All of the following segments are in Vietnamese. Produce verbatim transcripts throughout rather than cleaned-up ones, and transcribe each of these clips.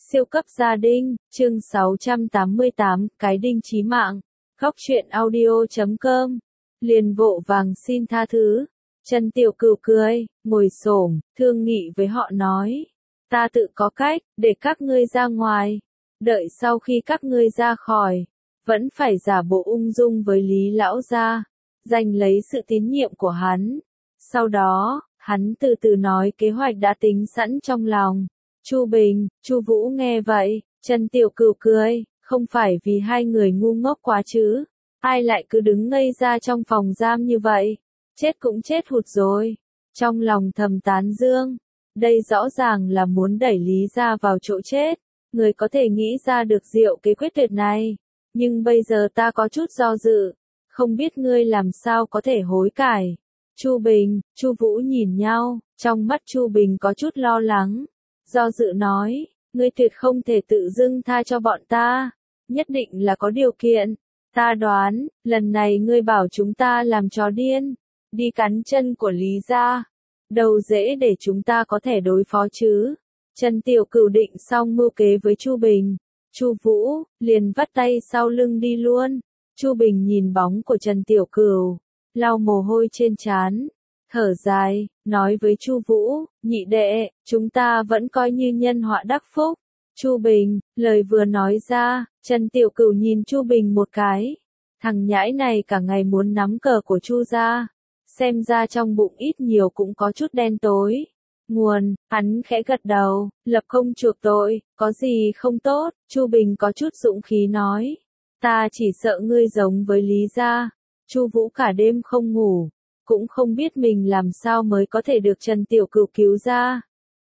Siêu cấp gia đình, chương sáu trăm tám mươi tám, cái đinh chí mạng. Góc truyện audio chấm com. Liền vội vàng xin tha thứ. Trần Tiểu Cửu cười, ngồi xổm, thương nghị với họ nói. Ta tự có cách, để các ngươi ra ngoài. Đợi sau khi các ngươi ra khỏi, vẫn phải giả bộ ung dung với Lý Lão gia, giành lấy sự tín nhiệm của hắn. Sau đó, hắn từ từ nói kế hoạch đã tính sẵn trong lòng. Chu Bình, Chu Vũ nghe vậy, Trần Tiểu Cửu cười, không phải vì hai người ngu ngốc quá chứ, ai lại cứ đứng ngây ra trong phòng giam như vậy, chết cũng chết hụt rồi. Trong lòng thầm tán dương, đây rõ ràng là muốn đẩy Lý gia vào chỗ chết, người có thể nghĩ ra được diệu kế quyết tuyệt này, nhưng bây giờ ta có chút do dự, không biết ngươi làm sao có thể hối cải. Chu Bình, Chu Vũ nhìn nhau, trong mắt Chu Bình có chút lo lắng. Do dự nói, ngươi tuyệt không thể tự dưng tha cho bọn ta, nhất định là có điều kiện. Ta đoán, lần này ngươi bảo chúng ta làm chó điên, đi cắn chân của Lý gia, đâu dễ để chúng ta có thể đối phó chứ. Trần Tiểu Cửu định xong mưu kế với Chu Bình, Chu Vũ liền vắt tay sau lưng đi luôn. Chu Bình nhìn bóng của Trần Tiểu Cửu, lau mồ hôi trên trán, thở dài, nói với Chu Vũ, nhị đệ, chúng ta vẫn coi như nhân họa đắc phúc. Chu Bình, lời vừa nói ra, Trần Tiểu Cửu nhìn Chu Bình một cái. Thằng nhãi này cả ngày muốn nắm cờ của Chu gia, xem ra trong bụng ít nhiều cũng có chút đen tối. Nguồn, hắn khẽ gật đầu, lập công chuộc tội, có gì không tốt. Chu Bình có chút dũng khí nói, ta chỉ sợ ngươi giống với Lý gia. Chu Vũ cả đêm không ngủ, cũng không biết mình làm sao mới có thể được Trần Tiểu Cửu cứu ra,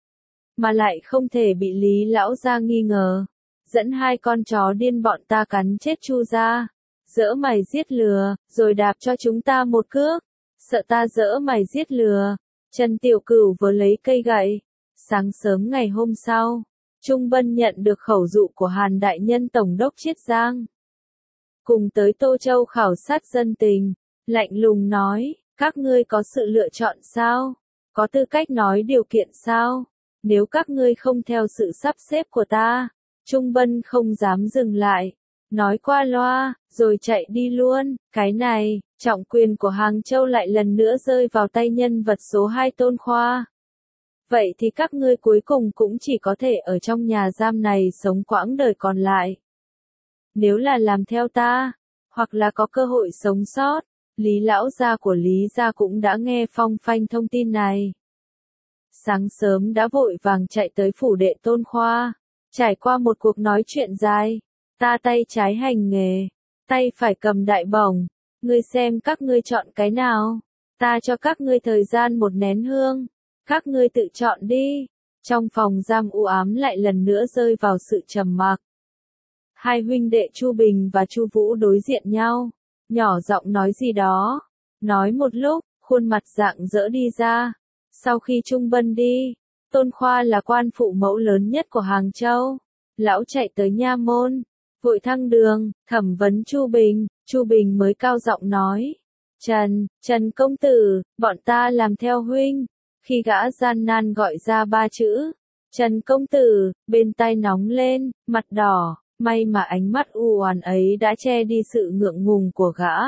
mà lại không thể bị Lý Lão gia nghi ngờ, dẫn hai con chó điên bọn ta cắn chết Chu gia, dỡ mày giết lừa, rồi đạp cho chúng ta một cước, sợ ta dỡ mày giết lừa. Trần Tiểu Cửu vừa lấy cây gậy. Sáng sớm ngày hôm sau, Trung Bân nhận được khẩu dụ của Hàn đại nhân tổng đốc Chiết Giang, cùng tới Tô Châu khảo sát dân tình, lạnh lùng nói, các ngươi có sự lựa chọn sao? Có tư cách nói điều kiện sao? Nếu các ngươi không theo sự sắp xếp của ta, Trung Bân không dám dừng lại, nói qua loa, rồi chạy đi luôn. Cái này, trọng quyền của Hàng Châu lại lần nữa rơi vào tay nhân vật số hai Tôn Khoa. Vậy thì các ngươi cuối cùng cũng chỉ có thể ở trong nhà giam này sống quãng đời còn lại. Nếu là làm theo ta, hoặc là có cơ hội sống sót. Lý Lão gia của Lý gia cũng đã nghe phong phanh thông tin này. Sáng sớm đã vội vàng chạy tới phủ đệ Tôn Khoa, trải qua một cuộc nói chuyện dài. Ta tay trái hành nghề, tay phải cầm đại bổng, ngươi xem các ngươi chọn cái nào, ta cho các ngươi thời gian một nén hương, các ngươi tự chọn đi. Trong phòng giam u ám lại lần nữa rơi vào sự trầm mặc. Hai huynh đệ Chu Bình và Chu Vũ đối diện nhau, nhỏ giọng nói gì đó, nói một lúc, khuôn mặt rạng rỡ đi ra. Sau khi Trung Bân đi, Tôn Khoa là quan phụ mẫu lớn nhất của Hàng Châu, lão chạy tới nha môn, vội thăng đường, thẩm vấn Chu Bình. Chu Bình mới cao giọng nói, Trần, Trần công tử, bọn ta làm theo huynh. Khi gã gian nan gọi ra ba chữ, Trần công tử, bên tai nóng lên, mặt đỏ. May mà ánh mắt u oán ấy đã che đi sự ngượng ngùng của gã.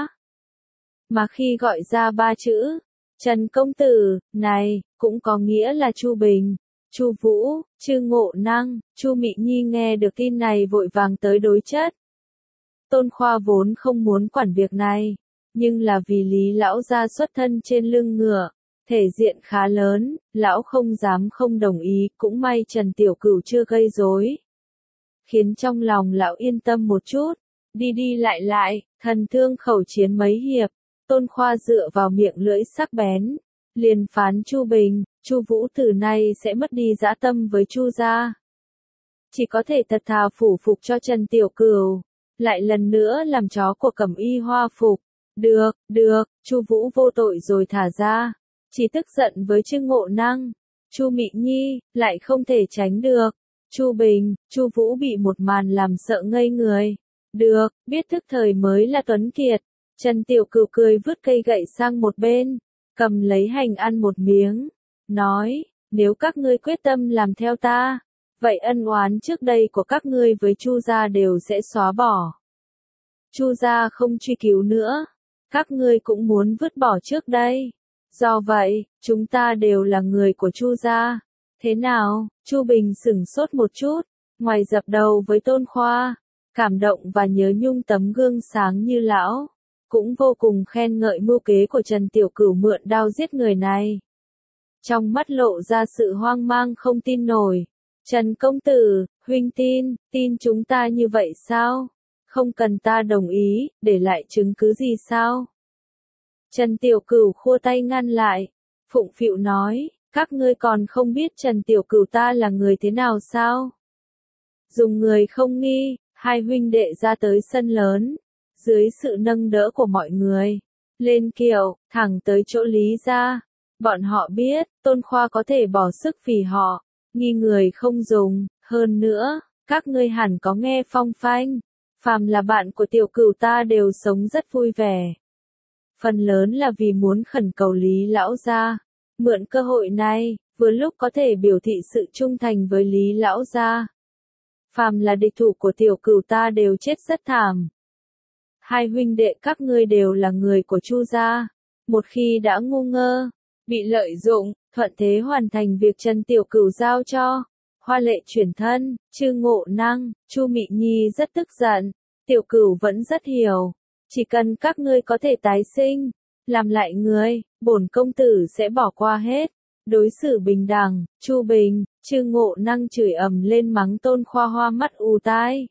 Mà khi gọi ra ba chữ, Trần công tử, này, cũng có nghĩa là Chu Bình, Chu Vũ, Trương Ngộ Năng, Chu Mị Nhi nghe được tin này vội vàng tới đối chất. Tôn Khoa vốn không muốn quản việc này, nhưng là vì Lý Lão gia xuất thân trên lưng ngựa, thể diện khá lớn, lão không dám không đồng ý, cũng may Trần Tiểu Cửu chưa gây rối, khiến trong lòng lão yên tâm một chút. Đi đi lại lại, thần thương khẩu chiến mấy hiệp, Tôn Khoa dựa vào miệng lưỡi sắc bén, liền phán Chu Bình, Chu Vũ từ nay sẽ mất đi dã tâm với Chu gia, chỉ có thể thật thà phủ phục cho Trần Tiểu Cửu, lại lần nữa làm chó của Cẩm Y Hoa phục. Được, được, Chu Vũ vô tội rồi thả ra, chỉ tức giận với Trương Ngộ Năng, Chu Mị Nhi lại không thể tránh được. Chu Bình, Chu Vũ bị một màn làm sợ ngây người. Được, biết thức thời mới là tuấn kiệt. Trần Tiểu Cửu cười vứt cây gậy sang một bên, cầm lấy hành ăn một miếng, nói, nếu các ngươi quyết tâm làm theo ta, vậy ân oán trước đây của các ngươi với Chu gia đều sẽ xóa bỏ. Chu gia không truy cứu nữa, các ngươi cũng muốn vứt bỏ trước đây. Do vậy, chúng ta đều là người của Chu gia. Thế nào? Chu Bình sửng sốt một chút, ngoài dập đầu với Tôn Khoa, cảm động và nhớ nhung tấm gương sáng như lão, cũng vô cùng khen ngợi mưu kế của Trần Tiểu Cửu mượn đao giết người này. Trong mắt lộ ra sự hoang mang không tin nổi. Trần công tử, huynh tin, tin chúng ta như vậy sao? Không cần ta đồng ý, để lại chứng cứ gì sao? Trần Tiểu Cửu khua tay ngăn lại, phụng phịu nói, các ngươi còn không biết Trần Tiểu Cửu ta là người thế nào sao? Dùng người không nghi, hai huynh đệ ra tới sân lớn, dưới sự nâng đỡ của mọi người, lên kiệu, thẳng tới chỗ Lý gia. Bọn họ biết, Tôn Khoa có thể bỏ sức vì họ, nghi người không dùng, hơn nữa, các ngươi hẳn có nghe phong phanh, phàm là bạn của Tiểu Cửu ta đều sống rất vui vẻ. Phần lớn là vì muốn khẩn cầu Lý lão gia, mượn cơ hội này, vừa lúc có thể biểu thị sự trung thành với Lý lão gia. Phàm là địch thủ của Tiểu Cửu ta đều chết rất thảm. Hai huynh đệ các ngươi đều là người của Chu gia, một khi đã ngu ngơ, bị lợi dụng, thuận thế hoàn thành việc Trần Tiểu Cửu giao cho, hoa lệ chuyển thân, Chư Ngộ Năng, Chu Mị Nhi rất tức giận, Tiểu Cửu vẫn rất hiểu, chỉ cần các ngươi có thể tái sinh, làm lại người, bổn công tử sẽ bỏ qua hết, đối xử bình đẳng. Chu Bình, Chư Ngộ Năng chửi ầm lên mắng Tôn Khoa hoa mắt ù tai.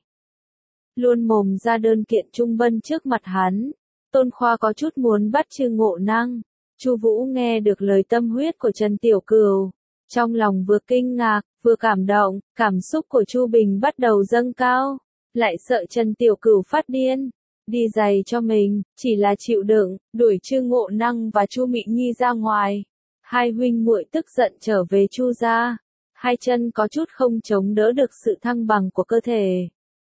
Luôn mồm ra đơn kiện trung bân trước mặt hắn, Tôn Khoa có chút muốn bắt Chư Ngộ Năng. Chu Vũ nghe được lời tâm huyết của Trần Tiểu Cửu, trong lòng vừa kinh ngạc, vừa cảm động, cảm xúc của Chu Bình bắt đầu dâng cao, lại sợ Trần Tiểu Cửu phát điên, đi giày cho mình, chỉ là chịu đựng, đuổi Chư Ngộ Năng và Chu Mị Nhi ra ngoài. Hai huynh muội tức giận trở về Chu gia, hai chân có chút không chống đỡ được sự thăng bằng của cơ thể.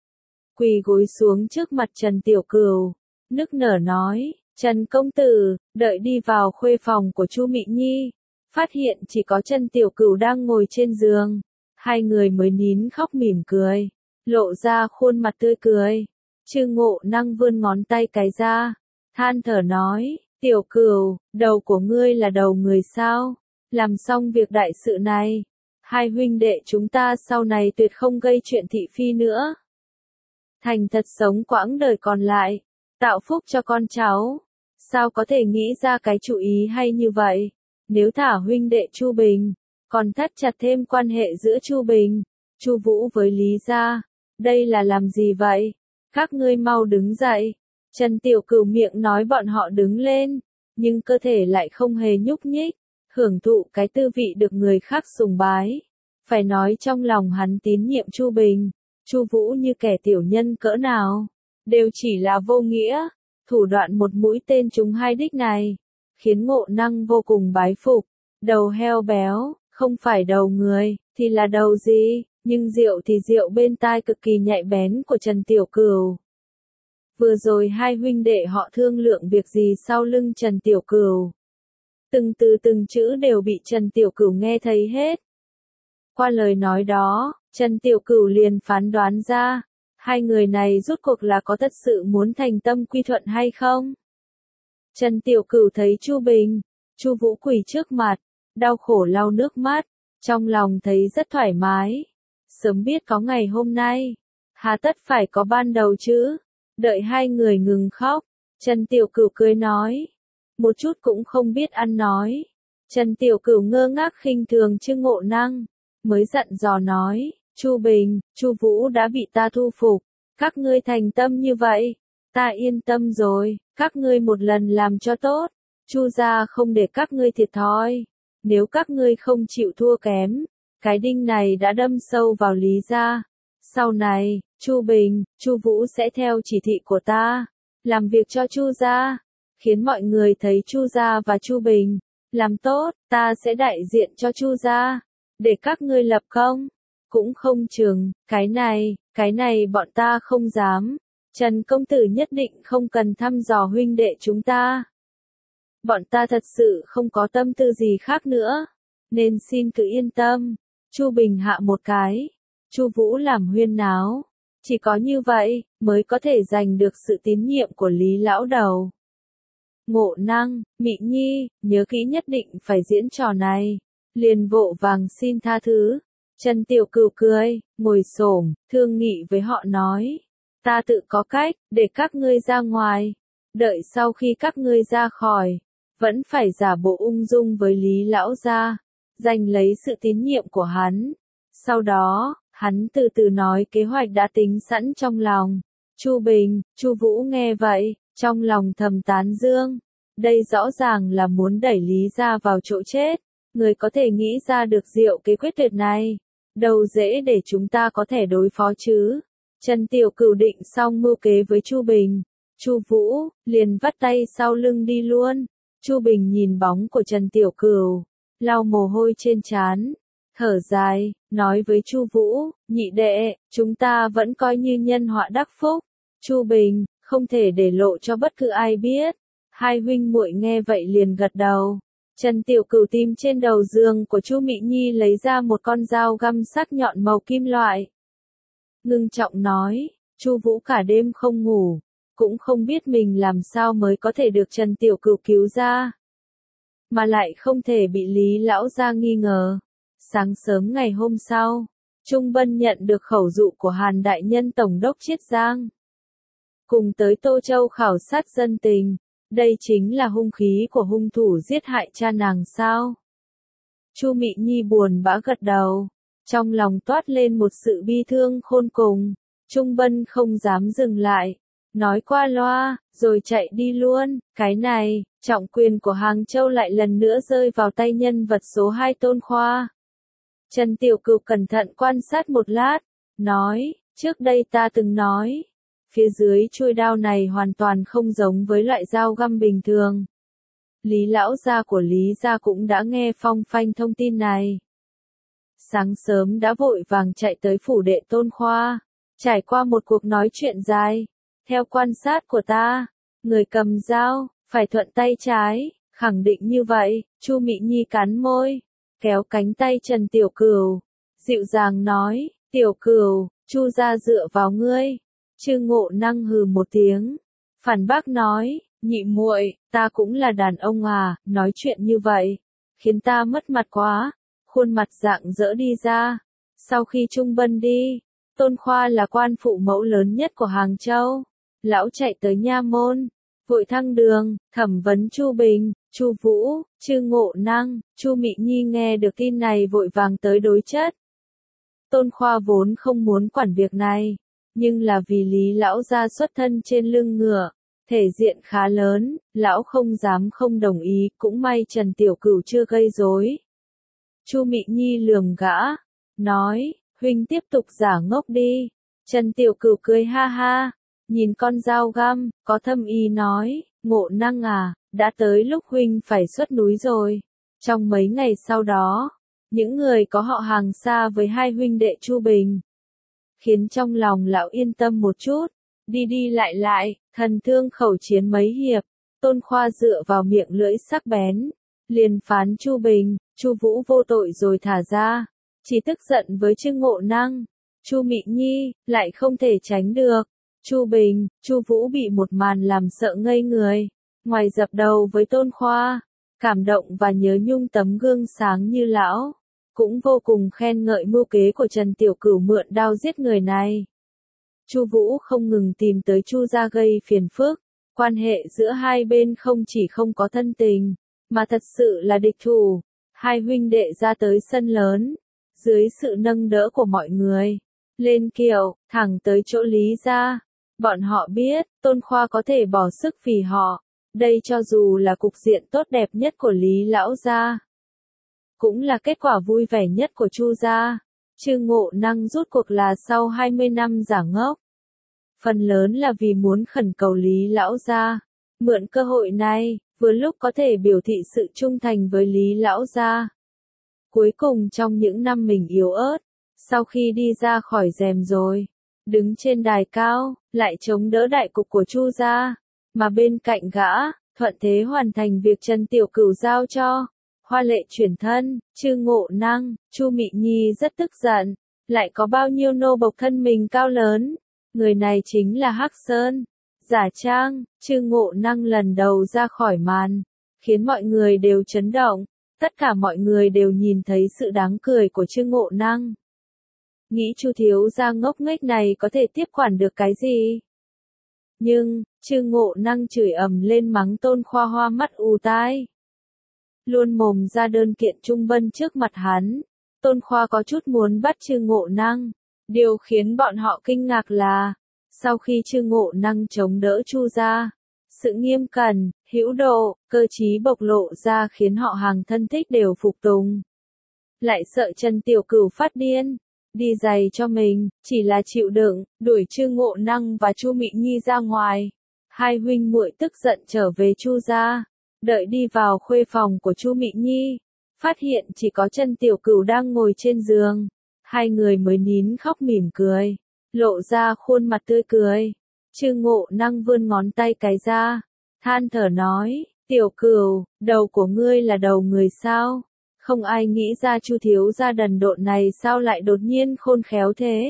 Quỳ gối xuống trước mặt Trần Tiểu Cửu, nức nở nói, Trần công tử, đợi đi vào khuê phòng của Chu Mị Nhi, phát hiện chỉ có Trần Tiểu Cửu đang ngồi trên giường, hai người mới nín khóc mỉm cười, lộ ra khuôn mặt tươi cười. Chư Ngộ Năng vươn ngón tay cái ra, than thở nói, Tiểu Cửu, đầu của ngươi là đầu người sao? Làm xong việc đại sự này, hai huynh đệ chúng ta sau này tuyệt không gây chuyện thị phi nữa. Thành thật sống quãng đời còn lại, tạo phúc cho con cháu. Sao có thể nghĩ ra cái chủ ý hay như vậy? Nếu thả huynh đệ Chu Bình, còn thắt chặt thêm quan hệ giữa Chu Bình, Chu Vũ với Lý gia, đây là làm gì vậy? Các ngươi mau đứng dậy. Trần Tiểu Cửu miệng nói bọn họ đứng lên, nhưng cơ thể lại không hề nhúc nhích, hưởng thụ cái tư vị được người khác sùng bái. Phải nói trong lòng hắn tín nhiệm Chu Bình, Chu Vũ như kẻ tiểu nhân cỡ nào, đều chỉ là vô nghĩa. Thủ đoạn một mũi tên trúng hai đích này, khiến Ngộ Năng vô cùng bái phục. Đầu heo béo, không phải đầu người, thì là đầu gì? Nhưng rượu thì rượu bên tai cực kỳ nhạy bén của Trần Tiểu Cửu. Vừa rồi hai huynh đệ họ thương lượng việc gì sau lưng Trần Tiểu Cửu. Từng từ từng chữ đều bị Trần Tiểu Cửu nghe thấy hết. Qua lời nói đó, Trần Tiểu Cửu liền phán đoán ra, hai người này rốt cuộc là có thật sự muốn thành tâm quy thuận hay không? Trần Tiểu Cửu thấy Chu Bình, Chu Vũ quỳ trước mặt, đau khổ lau nước mắt, trong lòng thấy rất thoải mái. Sớm biết có ngày hôm nay, hà tất phải có ban đầu chứ. Đợi hai người ngừng khóc, Trần Tiểu Cửu cười nói, một chút cũng không biết ăn nói. Trần Tiểu Cửu ngơ ngác khinh thường Chư Ngộ Năng, mới dặn dò nói, Chu Bình, Chu Vũ đã bị ta thu phục, các ngươi thành tâm như vậy, ta yên tâm rồi, các ngươi một lần làm cho tốt, Chu gia không để các ngươi thiệt thòi, nếu các ngươi không chịu thua kém, cái đinh này đã đâm sâu vào Lý gia. Sau này, Chu Bình, Chu Vũ sẽ theo chỉ thị của ta, làm việc cho Chu gia, khiến mọi người thấy Chu gia và Chu Bình làm tốt, ta sẽ đại diện cho Chu gia, để các ngươi lập công. Cũng không chừng, cái này, cái này bọn ta không dám. Trần công tử nhất định không cần thăm dò huynh đệ chúng ta. Bọn ta thật sự không có tâm tư gì khác nữa, nên xin cứ yên tâm. Chu Bình hạ một cái, Chu Vũ làm huyên náo. Chỉ có như vậy, mới có thể giành được sự tín nhiệm của Lý lão đầu. Ngộ Năng, Mị Nhi, nhớ kỹ nhất định phải diễn trò này. Liền vội vàng xin tha thứ. Trần Tiểu Cửu cười, ngồi xổm, thương nghị với họ nói. Ta tự có cách, để các ngươi ra ngoài. Đợi sau khi các ngươi ra khỏi, vẫn phải giả bộ ung dung với Lý lão gia, giành lấy sự tín nhiệm của hắn. Sau đó, hắn từ từ nói kế hoạch đã tính sẵn trong lòng. Chu Bình, Chu Vũ nghe vậy, trong lòng thầm tán dương. Đây rõ ràng là muốn đẩy Lý gia vào chỗ chết. Người có thể nghĩ ra được diệu kế quyết tuyệt này, đâu dễ để chúng ta có thể đối phó chứ. Trần Tiểu Cửu định xong mưu kế với Chu Bình. Chu Vũ liền vắt tay sau lưng đi luôn. Chu Bình nhìn bóng của Trần Tiểu Cửu, lau mồ hôi trên trán, thở dài, nói với Chu Vũ, nhị đệ, chúng ta vẫn coi như nhân họa đắc phúc. Chu Bình, không thể để lộ cho bất cứ ai biết. Hai huynh muội nghe vậy liền gật đầu. Trần Tiểu Cửu tìm trên đầu giường của Chu Mị Nhi lấy ra một con dao găm sắc nhọn màu kim loại. Ngưng trọng nói, Chu Vũ cả đêm không ngủ, cũng không biết mình làm sao mới có thể được Trần Tiểu Cửu cứu ra, mà lại không thể bị Lý lão gia nghi ngờ. Sáng sớm ngày hôm sau, Trung Bân nhận được khẩu dụ của Hàn đại nhân tổng đốc Chiết Giang, cùng tới Tô Châu khảo sát dân tình. Đây chính là hung khí của hung thủ giết hại cha nàng sao? Chu Mị Nhi buồn bã gật đầu, trong lòng toát lên một sự bi thương khôn cùng. Trung Bân không dám dừng lại, nói qua loa, rồi chạy đi luôn. Cái này, trọng quyền của Hàng Châu lại lần nữa rơi vào tay nhân vật số hai Tôn Khoa. Trần Tiểu Cửu cẩn thận quan sát một lát, nói, trước đây ta từng nói, phía dưới chuôi đao này hoàn toàn không giống với loại dao găm bình thường. Lý lão gia của Lý gia cũng đã nghe phong phanh thông tin này. Sáng sớm đã vội vàng chạy tới phủ đệ Tôn Khoa, trải qua một cuộc nói chuyện dài. Theo quan sát của ta, người cầm dao, phải thuận tay trái, khẳng định như vậy. Chu Mị Nhi cắn môi, kéo cánh tay Trần Tiểu Cửu, dịu dàng nói, Tiểu Cửu, Chu gia dựa vào ngươi. Trương Ngộ Năng hừ một tiếng, phản bác nói, nhị muội, ta cũng là đàn ông à, nói chuyện như vậy, khiến ta mất mặt quá. Khuôn mặt rạng rỡ đi ra. Sau khi Trung Bân đi, Tôn Khoa là quan phụ mẫu lớn nhất của Hàng Châu. Lão chạy tới nha môn, vội thăng đường, thẩm vấn Chu Bình, Chu Vũ, Trương Ngộ Năng. Chu Mị Nhi nghe được tin này vội vàng tới đối chất. Tôn Khoa vốn không muốn quản việc này, nhưng là vì Lý lão gia xuất thân trên lưng ngựa, thể diện khá lớn, lão không dám không đồng ý. Cũng may Trần Tiểu Cửu chưa gây rối. Chu Mị Nhi lườm gã, nói, huynh tiếp tục giả ngốc đi. Trần Tiểu Cửu cười ha ha, nhìn con dao găm, có thâm ý nói, Ngộ Năng à, đã tới lúc huynh phải xuất núi rồi. Trong mấy ngày sau đó, những người có họ Hàng xa với hai huynh đệ Chu Bình, khiến trong lòng lão yên tâm một chút. Đi đi lại lại, thần thương khẩu chiến mấy hiệp, Tôn Khoa dựa vào miệng lưỡi sắc bén, liền phán Chu Bình, Chu Vũ vô tội rồi thả ra, chỉ tức giận với Trương Ngộ Năng. Chu Mị Nhi lại không thể tránh được. Chu Bình, Chu Vũ bị một màn làm sợ ngây người, ngoài dập đầu với Tôn Khoa, cảm động và nhớ nhung tấm gương sáng như lão, cũng vô cùng khen ngợi mưu kế của Trần Tiểu Cửu mượn đao giết người này. Chu Vũ không ngừng tìm tới Chu gia gây phiền phức, quan hệ giữa hai bên không chỉ không có thân tình, mà thật sự là địch thủ. Hai huynh đệ ra tới sân lớn, dưới sự nâng đỡ của mọi người, lên kiệu, thẳng tới chỗ Lý gia. Bọn họ biết, Tôn Khoa có thể bỏ sức vì họ, đây cho dù là cục diện tốt đẹp nhất của Lý lão gia, cũng là kết quả vui vẻ nhất của Chu gia. Trương Ngộ Năng rút cuộc là sau hai mươi năm giả ngốc, phần lớn là vì muốn khẩn cầu Lý lão gia mượn cơ hội này, vừa lúc có thể biểu thị sự trung thành với Lý lão gia. Cuối cùng trong những năm mình yếu ớt, sau khi đi ra khỏi rèm rồi, đứng trên đài cao, lại chống đỡ đại cục của Chu gia, mà bên cạnh gã, thuận thế hoàn thành việc Trần Tiểu Cửu giao cho, hoa lệ chuyển thân. Trương Ngộ Năng, Chu Mị Nhi rất tức giận, lại có bao nhiêu nô bộc thân mình cao lớn, người này chính là Hắc Sơn. Giả trang, Trương Ngộ Năng lần đầu ra khỏi màn, khiến mọi người đều chấn động, tất cả mọi người đều nhìn thấy sự đáng cười của Trương Ngộ Năng. Nghĩ Chu thiếu gia ngốc nghếch này có thể tiếp quản được cái gì? Nhưng, Trương Ngộ Năng chửi ầm lên mắng Tôn Khoa hoa mắt ù tai. Luôn mồm ra đơn kiện trung bân trước mặt hắn, Tôn Khoa có chút muốn bắt Trương Ngộ Năng. Điều khiến bọn họ kinh ngạc là, sau khi Trương Ngộ Năng chống đỡ Chu gia, sự nghiêm cẩn, hữu độ, cơ trí bộc lộ ra khiến họ hàng thân thích đều phục tùng. Lại sợ Trần Tiểu Cửu phát điên, đi giày cho mình, chỉ là chịu đựng, đuổi Trương Ngộ Năng và Chu Mị Nhi ra ngoài. Hai huynh muội tức giận trở về Chu gia, đợi đi vào khuê phòng của Chu Mị Nhi, phát hiện chỉ có Trần Tiểu Cửu đang ngồi trên giường, hai người mới nín khóc mỉm cười, lộ ra khuôn mặt tươi cười. Trương Ngộ Năng vươn ngón tay cái ra, than thở nói, Tiểu Cửu, đầu của ngươi là đầu người sao? Không ai nghĩ ra Chu thiếu gia đần độn này sao lại đột nhiên khôn khéo thế.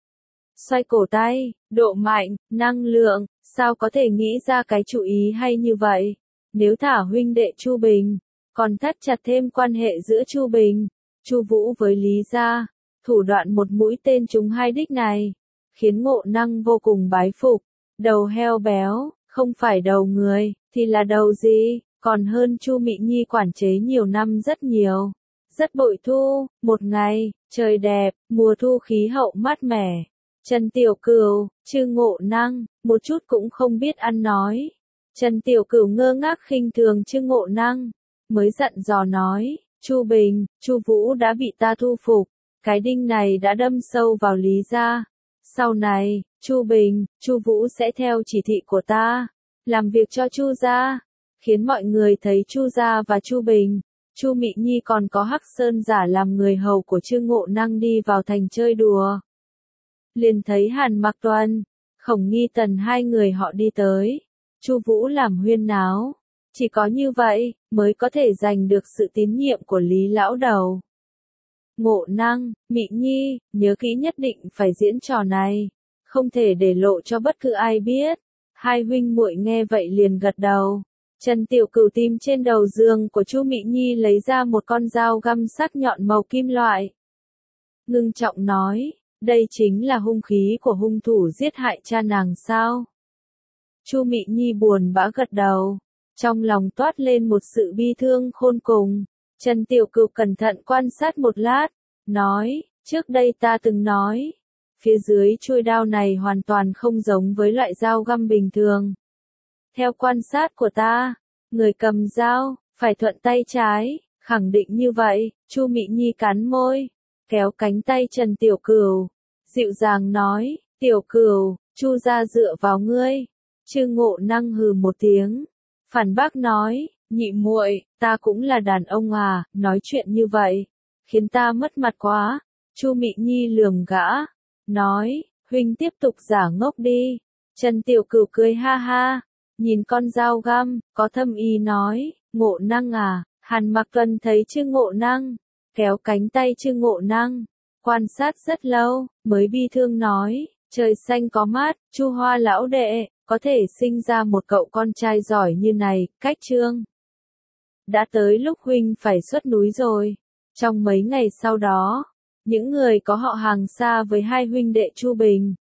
Xoay cổ tay, độ mạnh, năng lượng, sao có thể nghĩ ra cái chủ ý hay như vậy? Nếu thả huynh đệ Chu Bình, còn thắt chặt thêm quan hệ giữa Chu Bình, Chu Vũ với Lý gia, thủ đoạn một mũi tên trúng hai đích này, khiến Ngộ Năng vô cùng bái phục. Đầu heo béo, không phải đầu người, thì là đầu gì? Còn hơn Chu Mị Nhi quản chế nhiều năm rất nhiều. Rất bội thu, một ngày, trời đẹp, mùa thu khí hậu mát mẻ. Trần Tiểu Cửu, Trương Ngộ Năng, một chút cũng không biết ăn nói. Trần Tiểu Cửu ngơ ngác khinh thường Trương Ngộ Năng, mới dặn dò nói, Chu Bình, Chu Vũ đã bị ta thu phục, cái đinh này đã đâm sâu vào Lý gia. Sau này, Chu Bình, Chu Vũ sẽ theo chỉ thị của ta, làm việc cho Chu gia. Khiến mọi người thấy Chu gia và Chu Bình, Chu Mị Nhi còn có Hắc Sơn giả làm người hầu của Trương Ngộ Năng đi vào thành chơi đùa. Liền thấy Hàn Mặc Tuần, Khổng Nghi Tần hai người họ đi tới, Chu Vũ làm huyên náo, chỉ có như vậy mới có thể giành được sự tín nhiệm của Lý lão đầu. Ngộ Năng, Mị Nhi, nhớ kỹ nhất định phải diễn trò này, không thể để lộ cho bất cứ ai biết. Hai huynh muội nghe vậy liền gật đầu. Trần Tiểu Cửu tìm trên đầu giường của Chu Mị Nhi lấy ra một con dao găm sắc nhọn màu kim loại. Ngưng trọng nói, đây chính là hung khí của hung thủ giết hại cha nàng sao? Chu Mị Nhi buồn bã gật đầu, trong lòng toát lên một sự bi thương khôn cùng. Trần Tiểu Cửu cẩn thận quan sát một lát, nói, trước đây ta từng nói, phía dưới chuôi đao này hoàn toàn không giống với loại dao găm bình thường. Theo quan sát của ta, người cầm dao, phải thuận tay trái, khẳng định như vậy. Chu Mị Nhi cắn môi, kéo cánh tay Trần Tiểu Cửu, dịu dàng nói, Tiểu Cửu, Chu gia dựa vào ngươi. Trương Ngộ Năng hừ một tiếng, phản bác nói, nhị muội, ta cũng là đàn ông à, nói chuyện như vậy, khiến ta mất mặt quá. Chu Mị Nhi lườm gã, nói, huynh tiếp tục giả ngốc đi. Trần Tiểu Cửu cười ha ha, nhìn con dao găm, có thâm ý nói, Ngộ Năng à. Hàn Mặc Tuần thấy Trương Ngộ Năng, kéo cánh tay Trương Ngộ Năng, quan sát rất lâu, mới bi thương nói, trời xanh có mát, Chu Hoa lão đệ, có thể sinh ra một cậu con trai giỏi như này, cách Trương. Đã tới lúc huynh phải xuất núi rồi. Trong mấy ngày sau đó, những người có họ hàng xa với hai huynh đệ Chu Bình,